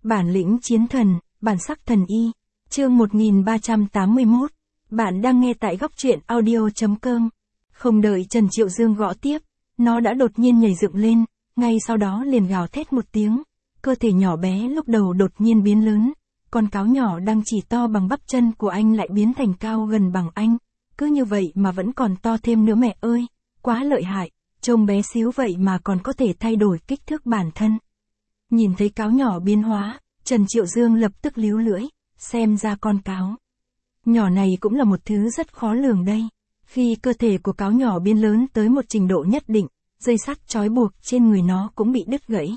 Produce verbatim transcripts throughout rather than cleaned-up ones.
Bản lĩnh chiến thần, bản sắc thần y. Chương một nghìn ba trăm tám mươi mốt. Bạn đang nghe tại góc truyện audio chấm com. Không đợi Trần Triệu Dương gõ tiếp, nó đã đột nhiên nhảy dựng lên, ngay sau đó liền gào thét một tiếng. Cơ thể nhỏ bé lúc đầu đột nhiên biến lớn, con cáo nhỏ đang chỉ to bằng bắp chân của anh lại biến thành cao gần bằng anh. Cứ như vậy mà vẫn còn to thêm nữa mẹ ơi, quá lợi hại, trông bé xíu vậy mà còn có thể thay đổi kích thước bản thân. Nhìn thấy cáo nhỏ biến hóa, Trần Triệu Dương lập tức líu lưỡi, xem ra con cáo nhỏ này cũng là một thứ rất khó lường đây. Khi cơ thể của cáo nhỏ biến lớn tới một trình độ nhất định, dây sắt trói buộc trên người nó cũng bị đứt gãy.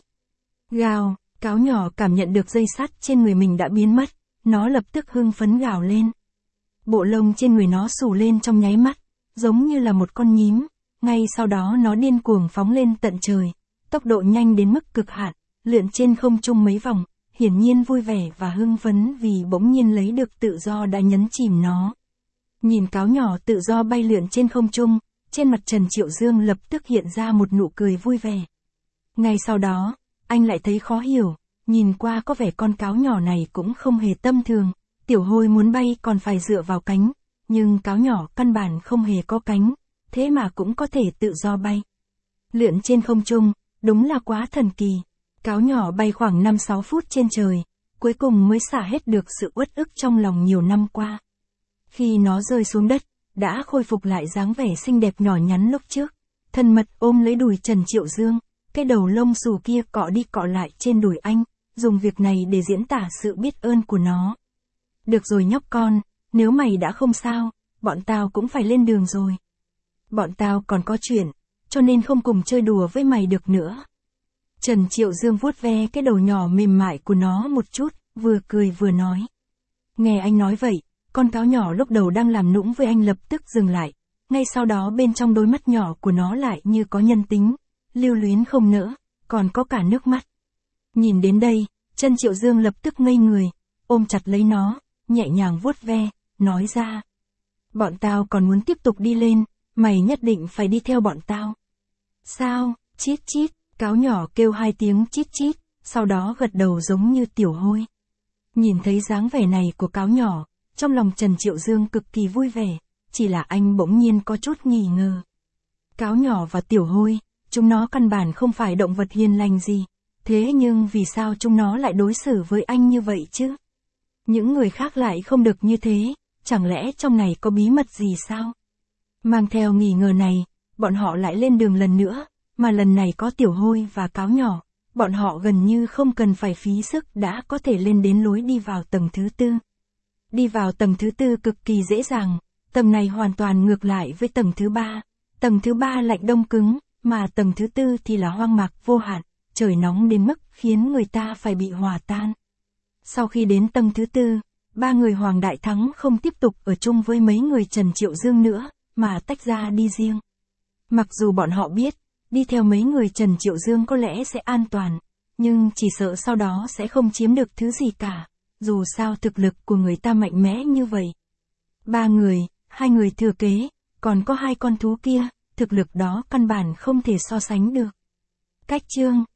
Gào, cáo nhỏ cảm nhận được dây sắt trên người mình đã biến mất, nó lập tức hưng phấn gào lên. Bộ lông trên người nó xù lên trong nháy mắt, giống như là một con nhím, ngay sau đó nó điên cuồng phóng lên tận trời, tốc độ nhanh đến mức cực hạn, lượn trên không trung mấy vòng, hiển nhiên vui vẻ và hưng phấn vì bỗng nhiên lấy được tự do đã nhấn chìm nó. Nhìn cáo nhỏ tự do bay lượn trên không trung, trên mặt Trần Triệu Dương lập tức hiện ra một nụ cười vui vẻ. Ngay sau đó, anh lại thấy khó hiểu, nhìn qua có vẻ con cáo nhỏ này cũng không hề tâm thường, tiểu hôi muốn bay còn phải dựa vào cánh, nhưng cáo nhỏ căn bản không hề có cánh, thế mà cũng có thể tự do bay. Lượn trên không trung, đúng là quá thần kỳ. Cáo nhỏ bay khoảng năm sáu phút trên trời, cuối cùng mới xả hết được sự uất ức trong lòng nhiều năm qua. Khi nó rơi xuống đất, đã khôi phục lại dáng vẻ xinh đẹp nhỏ nhắn lúc trước, thân mật ôm lấy đùi Trần Triệu Dương, cái đầu lông xù kia cọ đi cọ lại trên đùi anh, dùng việc này để diễn tả sự biết ơn của nó. Được rồi nhóc con, nếu mày đã không sao, bọn tao cũng phải lên đường rồi. Bọn tao còn có chuyện, cho nên không cùng chơi đùa với mày được nữa. Trần Triệu Dương vuốt ve cái đầu nhỏ mềm mại của nó một chút, vừa cười vừa nói. Nghe anh nói vậy, con cáo nhỏ lúc đầu đang làm nũng với anh lập tức dừng lại, ngay sau đó bên trong đôi mắt nhỏ của nó lại như có nhân tính, lưu luyến không nỡ, còn có cả nước mắt. Nhìn đến đây, Trần Triệu Dương lập tức ngây người, ôm chặt lấy nó, nhẹ nhàng vuốt ve, nói ra. Bọn tao còn muốn tiếp tục đi lên, mày nhất định phải đi theo bọn tao. Sao, chít chít. Cáo nhỏ kêu hai tiếng chít chít, sau đó gật đầu giống như tiểu hôi. Nhìn thấy dáng vẻ này của cáo nhỏ, trong lòng Trần Triệu Dương cực kỳ vui vẻ, chỉ là anh bỗng nhiên có chút nghi ngờ. Cáo nhỏ và tiểu hôi, chúng nó căn bản không phải động vật hiền lành gì, thế nhưng vì sao chúng nó lại đối xử với anh như vậy chứ? Những người khác lại không được như thế, chẳng lẽ trong này có bí mật gì sao? Mang theo nghi ngờ này, bọn họ lại lên đường lần nữa. Mà lần này có tiểu hôi và cáo nhỏ, bọn họ gần như không cần phải phí sức đã có thể lên đến lối đi vào tầng thứ tư. Đi vào tầng thứ tư cực kỳ dễ dàng, tầng này hoàn toàn ngược lại với tầng thứ ba. Tầng thứ ba lạnh đông cứng, mà tầng thứ tư thì là hoang mạc vô hạn, trời nóng đến mức khiến người ta phải bị hòa tan. Sau khi đến tầng thứ tư, ba người Hoàng Đại Thắng không tiếp tục ở chung với mấy người Trần Triệu Dương nữa, mà tách ra đi riêng. Mặc dù bọn họ biết, đi theo mấy người Trần Triệu Dương có lẽ sẽ an toàn, nhưng chỉ sợ sau đó sẽ không chiếm được thứ gì cả, dù sao thực lực của người ta mạnh mẽ như vậy. Ba người, hai người thừa kế, còn có hai con thú kia, thực lực đó căn bản không thể so sánh được. Cách chương,